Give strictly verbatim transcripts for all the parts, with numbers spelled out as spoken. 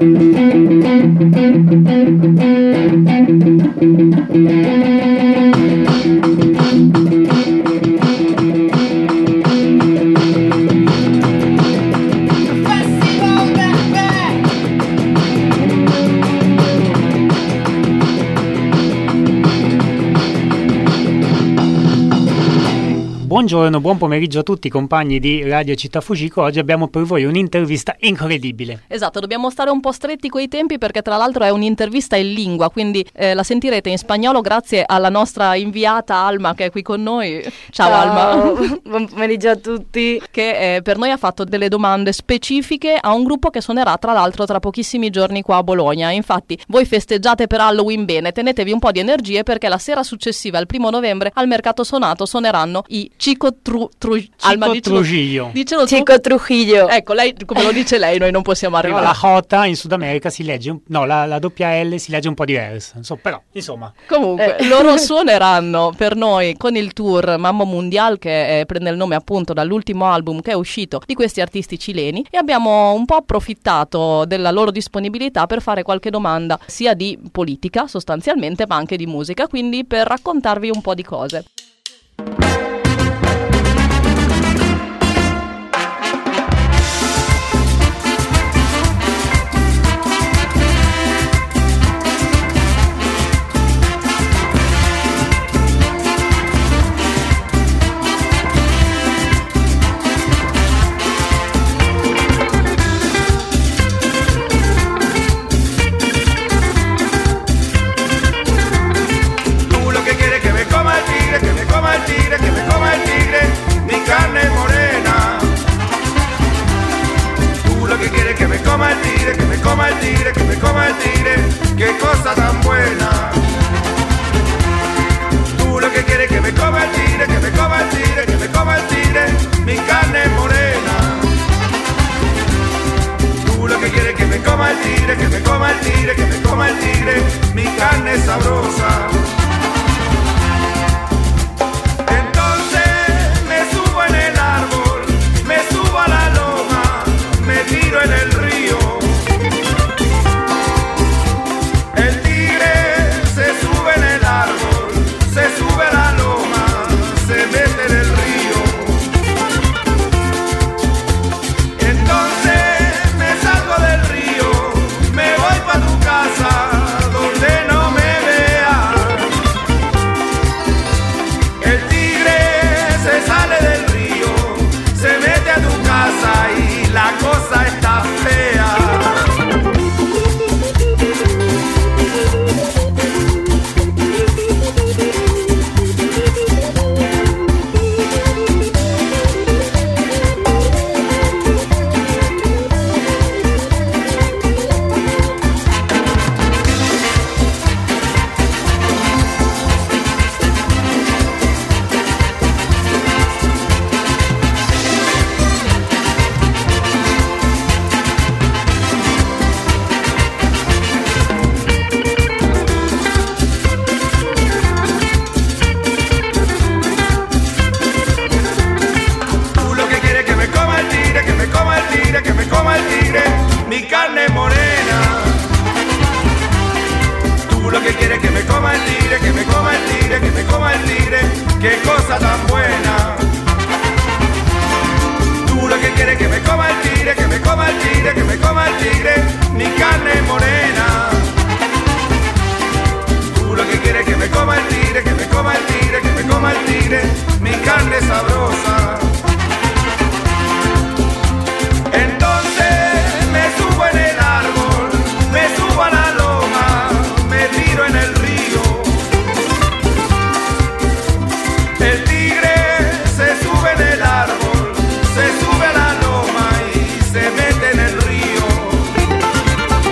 Buongiorno, buon pomeriggio a tutti compagni di Radio Città Fucico. Oggi abbiamo per voi un'intervista incredibile. Esatto, dobbiamo stare un po' stretti coi tempi perché tra l'altro è un'intervista in lingua, quindi eh, la sentirete in spagnolo grazie alla nostra inviata Alma che è qui con noi. Ciao, Ciao. Alma. Buon pomeriggio a tutti. Che eh, per noi ha fatto delle domande specifiche a un gruppo che suonerà tra l'altro tra pochissimi giorni qua a Bologna. Infatti voi festeggiate per Halloween bene, tenetevi un po' di energie perché la sera successiva, il primo novembre, al Mercato Sonato suoneranno i Chico Tru, tru, Chico Alma, dicelo, Trujillo. Dicelo tu. Chico Trujillo. Ecco, lei come lo dice lei, noi non possiamo arrivare. Però la J in Sud America si legge, un, no, la, la doppia L si legge un po' diversa. Insomma, però, insomma. Comunque, eh. loro suoneranno per noi con il tour Mambo Mundial, che eh, prende il nome appunto dall'ultimo album che è uscito di questi artisti cileni, e abbiamo un po' approfittato della loro disponibilità per fare qualche domanda, sia di politica sostanzialmente, ma anche di musica, quindi per raccontarvi un po' di cose. Qué cosa tan buena. Tú lo que quieres que me coma el tigre, que me coma el tigre, que me coma el tigre, mi carne morena. Tú lo que quieres que me coma el tigre, que me coma el tigre, que me coma el tigre, mi carne sabrosa. Entonces me subo en el árbol, me subo a la loma, me tiro en el río. Se sube a la loma, se mete en el río. Entonces me salgo del río, me voy pa' tu casa, donde no me veas. El tigre se sale del río, se mete a tu casa y la cosa está fea. Mi carne morena. Tú lo que quieres que me coma el tigre, que me coma el tigre, que me coma el tigre, qué cosa tan buena. Tú lo que quieres que me coma el tigre, que me coma el tigre, que me coma el tigre, mi carne morena. Tú lo que quieres que me coma el tigre, que me coma el tigre, que me coma el tigre, mi carne sabrosa. Me subo en el árbol, me subo a la loma, me tiro en el río. El tigre se sube en el árbol, se sube a la loma y se mete en el río.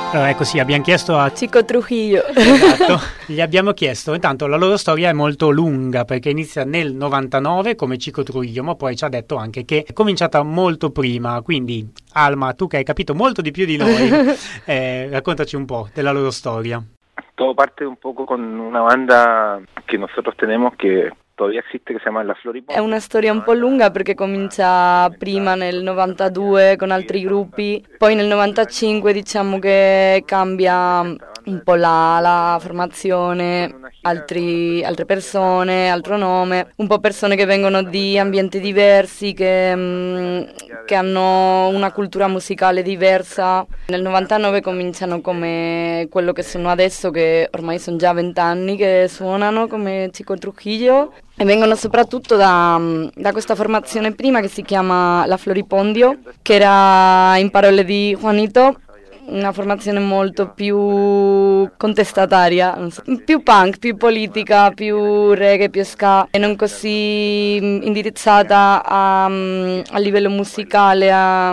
Allora, ecco sì, abbiamo chiesto a Chico Trujillo. Esatto, gli abbiamo chiesto, intanto la loro storia è molto lunga perché inizia nel novantanove come Chico Trujillo, ma poi ci ha detto anche che è cominciata molto prima, quindi Alma, tu che hai capito molto di più di noi, eh, raccontaci un po' della loro storia. Todo parte un poco con una banda que nosotros tenemos que todavía existe, che si chiama La Floripondio. È una storia un po' lunga perché comincia prima nel novantadue con altri gruppi, poi nel novantacinque diciamo che cambia un po' la, la formazione, altri, altre persone, altro nome, un po' persone che vengono di ambienti diversi, che, mh, che hanno una cultura musicale diversa. Nel novantanove cominciano come quello che sono adesso, che ormai sono già vent'anni che suonano come Chico Trujillo, e vengono soprattutto da, da questa formazione prima che si chiama La Floripondio, che era, in parole di Juanito, una formazione molto più contestataria, non so, più punk, più politica, più reggae, più ska, e non così indirizzata a, a livello musicale, a,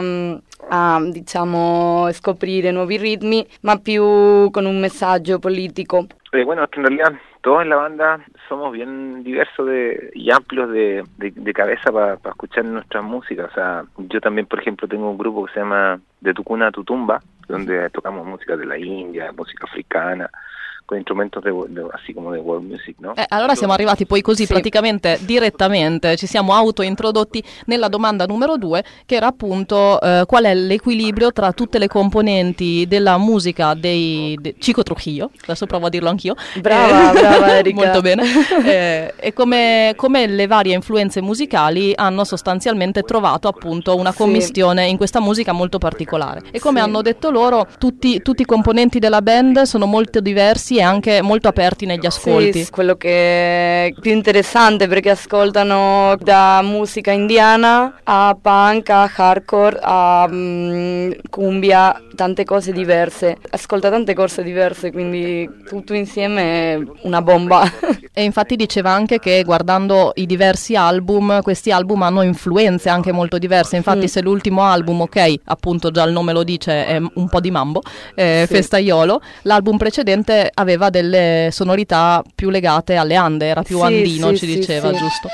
a diciamo scoprire nuovi ritmi, ma più con un messaggio politico. Eh, bueno, es que en realidad todos en la banda somos bien diversos de, y amplios de, de, de cabeza para pa escuchar nuestra música. O sea, yo también, por ejemplo, tengo un grupo que se llama De tu cuna a tu tumba, donde tocamos música de la India, música africana, con instrumentos de, de, así como de world music, no? Eh, allora siamo arrivati poi così Sì. praticamente direttamente, ci siamo autointrodotti nella domanda numero due, che era appunto eh, qual è l'equilibrio tra tutte le componenti della musica dei de Chico Trujillo, adesso provo a dirlo anch'io. Brava, Eh, brava Erika. Molto bene. Eh, e come, come le varie influenze musicali hanno sostanzialmente trovato appunto una Sì. commistione in questa musica molto particolare. E come Sì. hanno detto loro, tutti, tutti i componenti della band sono molto diversi e anche molto aperti negli ascolti. Sì, quello che è più interessante, perché ascoltano da musica indiana a punk, a hardcore, a mm, cumbia, tante cose diverse. Ascolta tante cose diverse, quindi tutto insieme è una bomba. E infatti diceva anche che guardando i diversi album, questi album hanno influenze anche molto diverse. Infatti Mm. se l'ultimo album, ok, appunto già il nome lo dice, è un po' di mambo, eh, Sì. Festaiolo, l'album precedente aveva delle sonorità più legate alle Ande, era più Sì, andino, sì, ci sì, diceva, sì. giusto?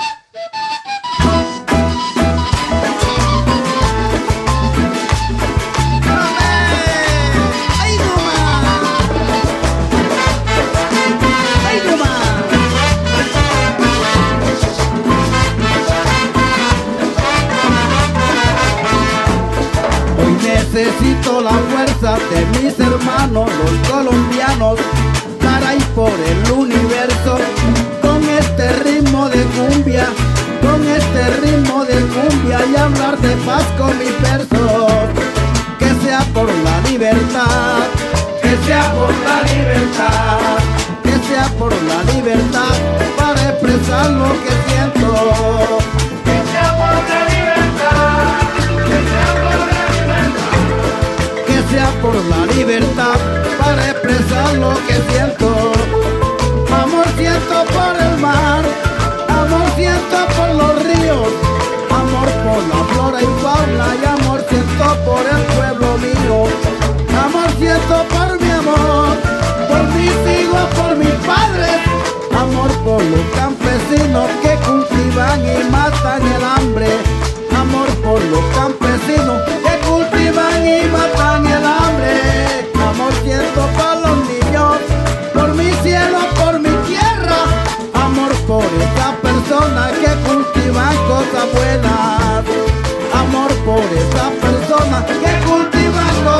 Hoy necesito la fuerza de mis hermanos, los colombianos, para ir por el universo con este ritmo de cumbia, con este ritmo de cumbia y hablar de paz con mis versos. Que sea por la libertad, que sea por la libertad, que sea por la libertad para expresar lo que siento. Que sea por la libertad, que sea por la libertad, que sea por la libertad para expresar lo que siento. Amor siento por el mar, amor siento por los ríos, amor por la flora y fauna y amor siento por el pueblo mío. Amor siento por mi amor, por mis hijos, por mis padres, amor por los campesinos que cultivan y matan el hambre. Amor por los campesinos que cultivan y matan el hambre. Amor siento por los niños, por mi cielo, por mi tierra. Amor por esas personas que cultivan cosas buenas. Amor por esas personas que cultivan cosas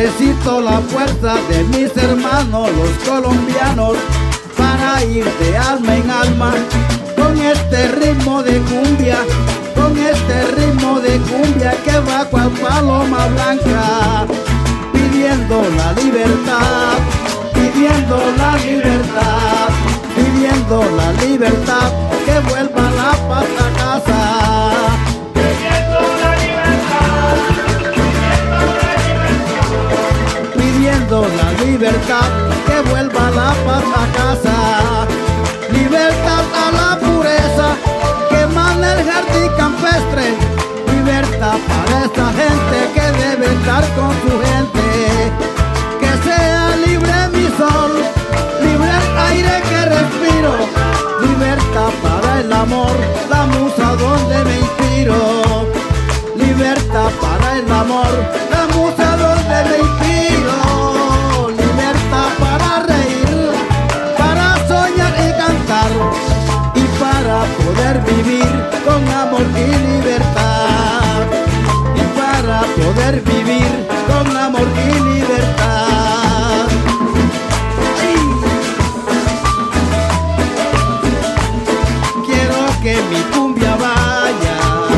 necesito la fuerza de mis hermanos los colombianos para ir de alma en alma con este ritmo de cumbia, con este ritmo de cumbia que va cual paloma blanca, pidiendo la libertad, pidiendo la libertad, pidiendo la libertad, que vuelva la paz a casa. Pidiendo la libertad, Pidiendo la libertad, que vuelva la paz a casa. Libertad a la pureza que emana el jardín campestre. Libertad para esta gente que debe estar con su gente. Que sea libre mi sol, libre el aire que respiro. Libertad para el amor, la musa donde me inspiro. Libertad para el amor, la musa donde me inspiro. Libertad para reír, para soñar y cantar, y para poder vivir con amor y libertad, y para poder vivir con amor y libertad. ¡Sí! Quiero que mi cumbia vaya,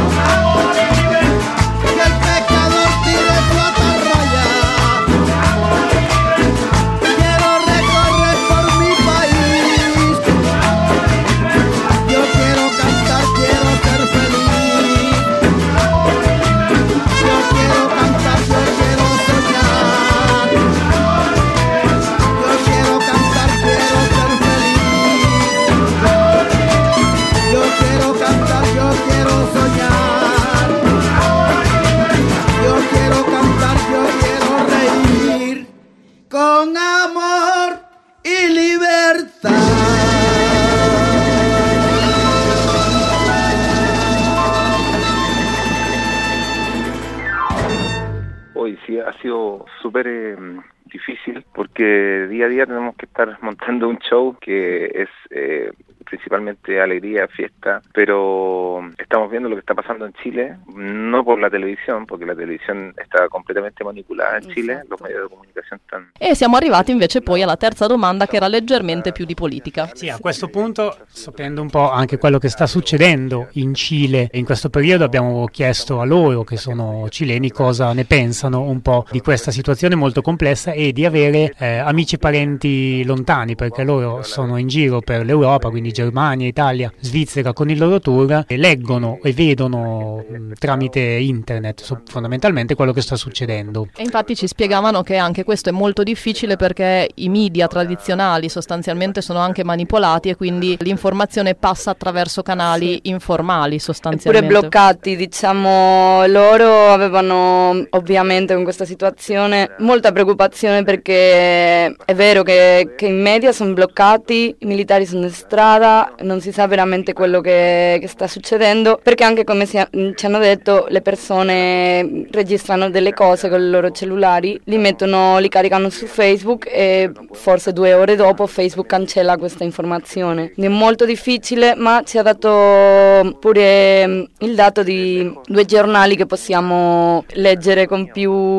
que el pecador tire su atarraya. Quiero recorrer por mi país, yo quiero cantar, quiero ser feliz. Yo quiero cantar, yo quiero soñar. Yo quiero cantar, quiero ser feliz. Yo quiero cantar, yo quiero soñar. Yo quiero cantar, yo quiero reír con amor y libertad. Hoy sí ha sido súper eh, difícil porque día a día tenemos que estar montando un show que es eh, principalmente alegría, fiesta, pero estamos viendo lo que está pasando en Chile, no por la televisione, porque la televisione está completamente manipolata in Cile, Esatto. los medios di comunicazione stanno... E siamo arrivati invece poi alla terza domanda, che era leggermente più di politica. Sì, a questo punto, sapendo un po' anche quello che sta succedendo in Cile in questo periodo, abbiamo chiesto a loro, che sono cileni, cosa ne pensano un po' di questa situazione molto complessa e di avere eh, amici e parenti lontani, perché loro sono in giro per l'Europa, quindi Germania, Italia, Svizzera con il loro tour, e leggono e vedono mh, tramite internet so- fondamentalmente quello che sta succedendo. E infatti ci spiegavano che anche questo è molto difficile perché i media tradizionali sostanzialmente sono anche manipolati e quindi l'informazione passa attraverso canali informali Eppure sostanzialmente. bloccati, diciamo, loro avevano ovviamente con questa situazione molta preoccupazione perché è vero che, che i media sono bloccati, i militari sono in strada, non si sa veramente quello che, che sta succedendo, perché anche come si, ci hanno detto le persone registrano delle cose con i loro cellulari, li mettono, li caricano su Facebook e forse due ore dopo Facebook cancella questa informazione. Quindi è molto difficile, ma ci ha dato pure mm, il dato di due giornali che possiamo leggere con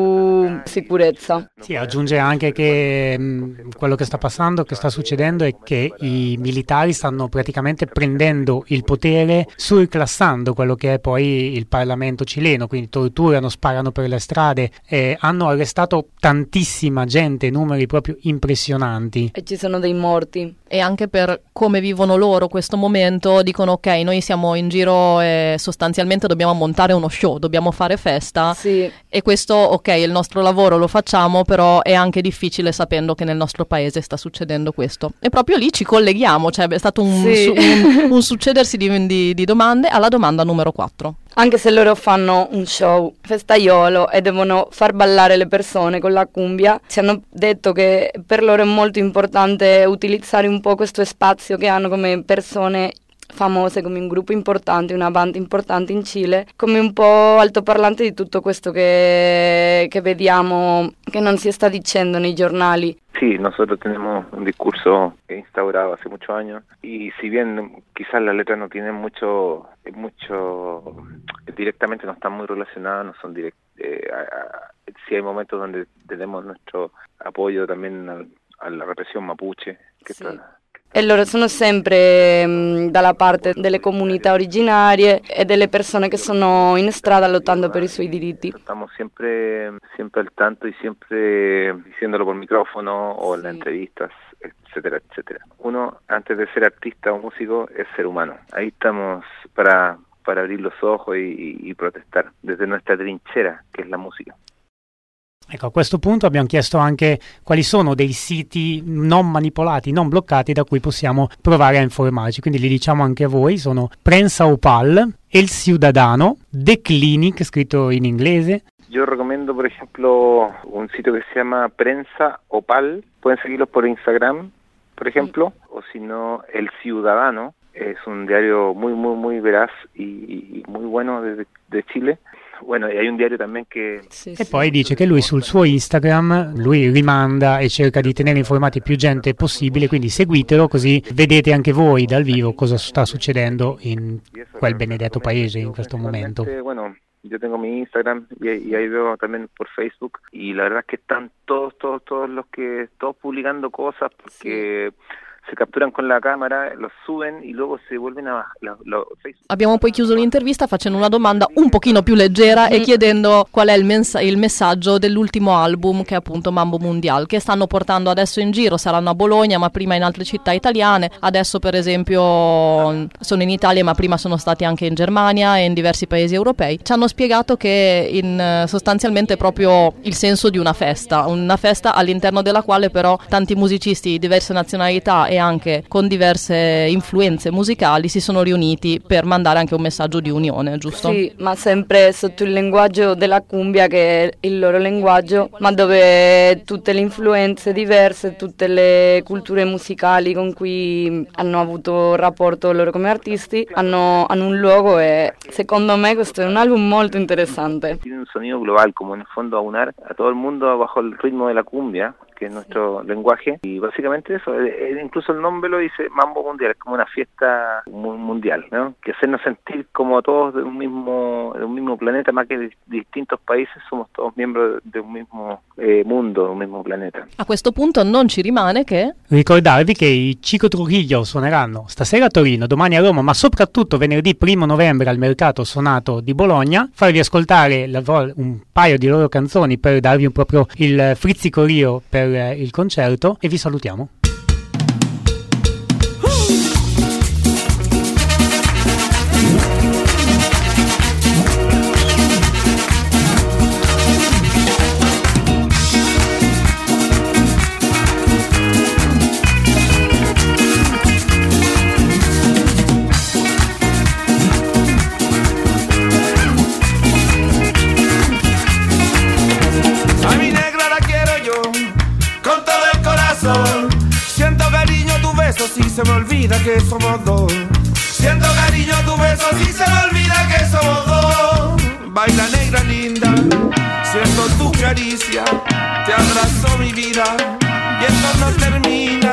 più sicurezza. Sì, aggiunge anche che mh, quello che sta passando, che sta succedendo è che i militari stanno praticamente prendendo il potere, surclassando quello che è poi il Parlamento cileno, quindi torturano, sparano per le strade, e hanno arrestato tantissima gente, numeri proprio impressionanti. E ci sono dei morti. E anche per come vivono loro questo momento dicono ok, noi siamo in giro e sostanzialmente dobbiamo montare uno show, dobbiamo fare festa Sì. e questo ok, il nostro lavoro lo facciamo, però è anche difficile sapendo che nel nostro paese sta succedendo questo. E proprio lì ci colleghiamo, cioè è stato un, Sì. su- un, un succedersi di, di, di domande alla domanda numero quattro. Anche se loro fanno un show festaiolo e devono far ballare le persone con la cumbia, ci hanno detto che per loro è molto importante utilizzare un po' questo spazio che hanno come persone famose, come un gruppo importante, una band importante in Cile, come un po' altoparlante di tutto questo che, che vediamo che non si sta dicendo nei giornali. Sí, nosotros tenemos un discurso instaurado hace muchos años y si bien quizás las letras no tienen mucho, mucho directamente no están muy relacionadas, no son direct, eh, a, a, sí hay momentos donde tenemos nuestro apoyo también al, a la represión mapuche, che sì. sta... E loro sono sempre mh, dalla parte delle comunità originarie e delle persone che sono in strada lottando per i suoi diritti. Estamos siempre, siempre al tanto y siempre diciéndolo por micrófono o en las entrevistas, etcétera, etcétera. Uno, antes de ser artista o músico, es ser humano. Ahí estamos para, para abrir los ojos y, y protestar desde nuestra trinchera, che è la musica. Ecco, a questo punto abbiamo chiesto anche quali sono dei siti non manipolati, non bloccati, da cui possiamo provare a informarci. Quindi li diciamo anche a voi: sono Prensa Opal, El Ciudadano, The Clinic, scritto in inglese. Yo recomiendo, por ejemplo, un sitio que se llama Prensa Opal. Pueden seguirlos por Instagram, por ejemplo, sí. O si no, El Ciudadano. Es un diario muy, muy, muy veraz y, y muy bueno de, de Chile. Bueno, e hai un diario también che... Sì, e sì. poi dice che lui sul suo Instagram, lui rimanda e cerca di tenere informati più gente possibile, quindi seguitelo così vedete anche voi dal vivo cosa sta succedendo in quel benedetto paese in questo momento. Bueno, yo tengo mi Instagram y, y ahí veo también por Facebook, y la verdad es que están todos, todos, todos los que, todos publicando cosas porque... Sí. Se capturano con la camera, lo suben e luego si vuelven a lo, lo, Abbiamo poi chiuso l'intervista facendo una domanda un pochino più leggera e chiedendo qual è il, mens- il messaggio dell'ultimo album, che è appunto Mambo Mundial, che stanno portando adesso in giro. Saranno a Bologna, ma prima in altre città italiane. Adesso per esempio sono in Italia, ma prima sono stati anche in Germania e in diversi paesi europei. Ci hanno spiegato che in, sostanzialmente è proprio il senso di una festa, una festa all'interno della quale però tanti musicisti di diverse nazionalità e anche con diverse influenze musicali si sono riuniti per mandare anche un messaggio di unione, giusto? Sì, ma sempre sotto il linguaggio della cumbia, che è il loro linguaggio, ma dove tutte le influenze diverse, tutte le culture musicali con cui hanno avuto rapporto loro come artisti hanno, hanno un luogo, e secondo me questo è un album molto interessante. Tiene un sonido global, como en el fondo aunar a todo el mundo bajo el ritmo de la cumbia, que es nuestro lenguaje, y básicamente eso, incluso el nombre lo dice, Mambo Mundial, es como una fiesta mundial, ¿no? Que hacernos sentir como todos de un mismo de un mismo planeta, más que de distintos países, somos todos miembros de un mismo eh, mundo, de un mismo planeta. A questo punto non ci rimane che ricordarvi che i Chico Trujillo suoneranno stasera a Torino, domani a Roma, ma soprattutto venerdì primo novembre al Mercato Sonato di Bologna. Farvi ascoltare la, un paio di loro canzoni per darvi un proprio il frizzicorio per il concerto, e vi salutiamo. Si se me olvida que somos dos. Siento cariño a tu beso, si se me olvida que somos dos. Baila negra linda, siento tu caricia, te abrazo mi vida y esto no termina.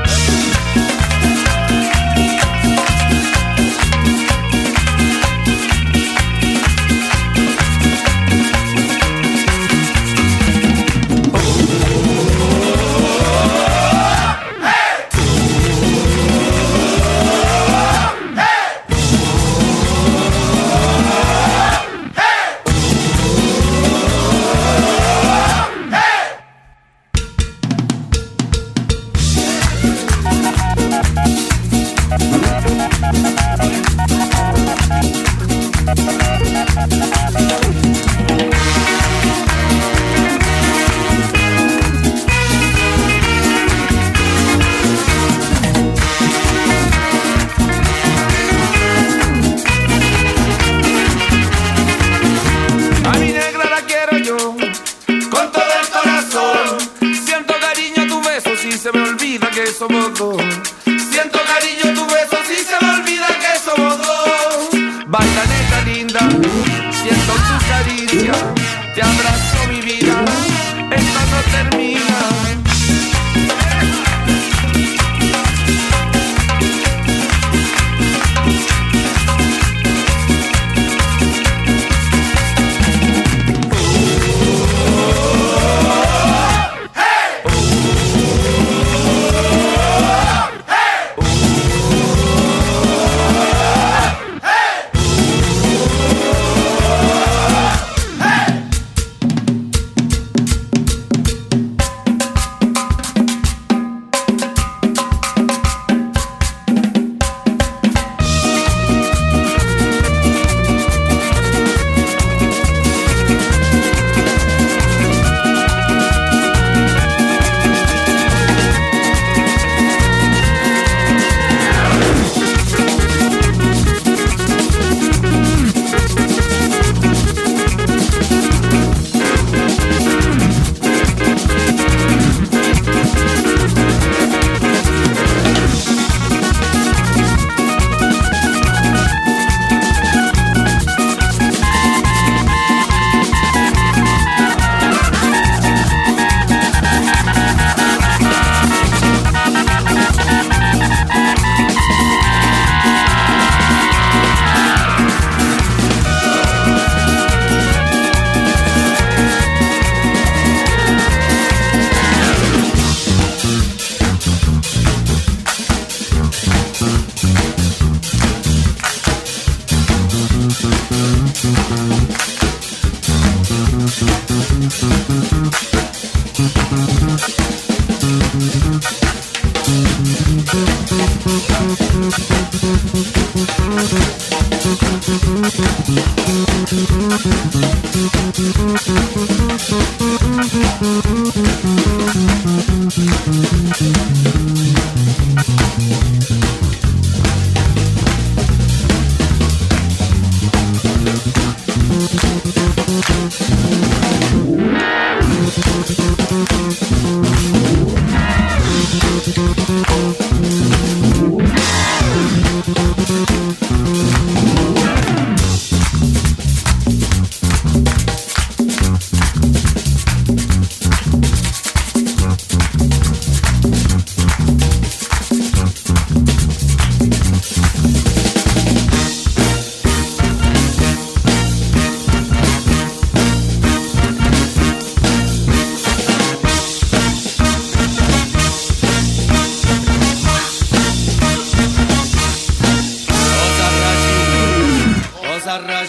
Somos dos. Siento cariño a tu beso, si se me olvida que somos dos. Baila negra linda, siento tu caricia, te abrazo mi vida, esto no termina.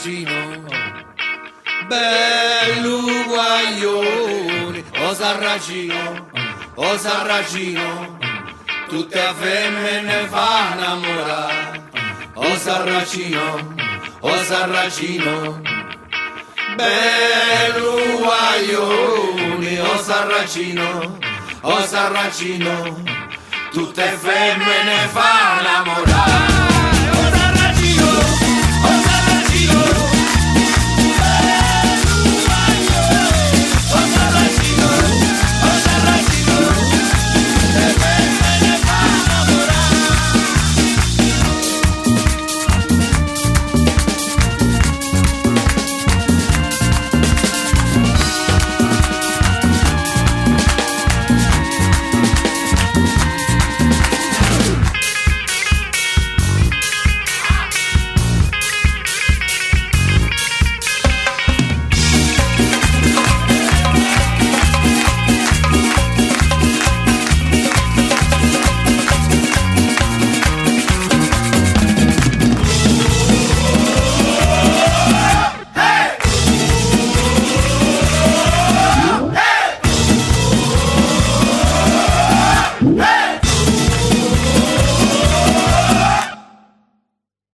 sarracino, bello guaglione, o sarracino, o sarracino, tutte le femmine fa innamorare, o sarracino, o sarracino, bello guaglione, o sarracino, o sarracino, tutte le femmine fa innamorare.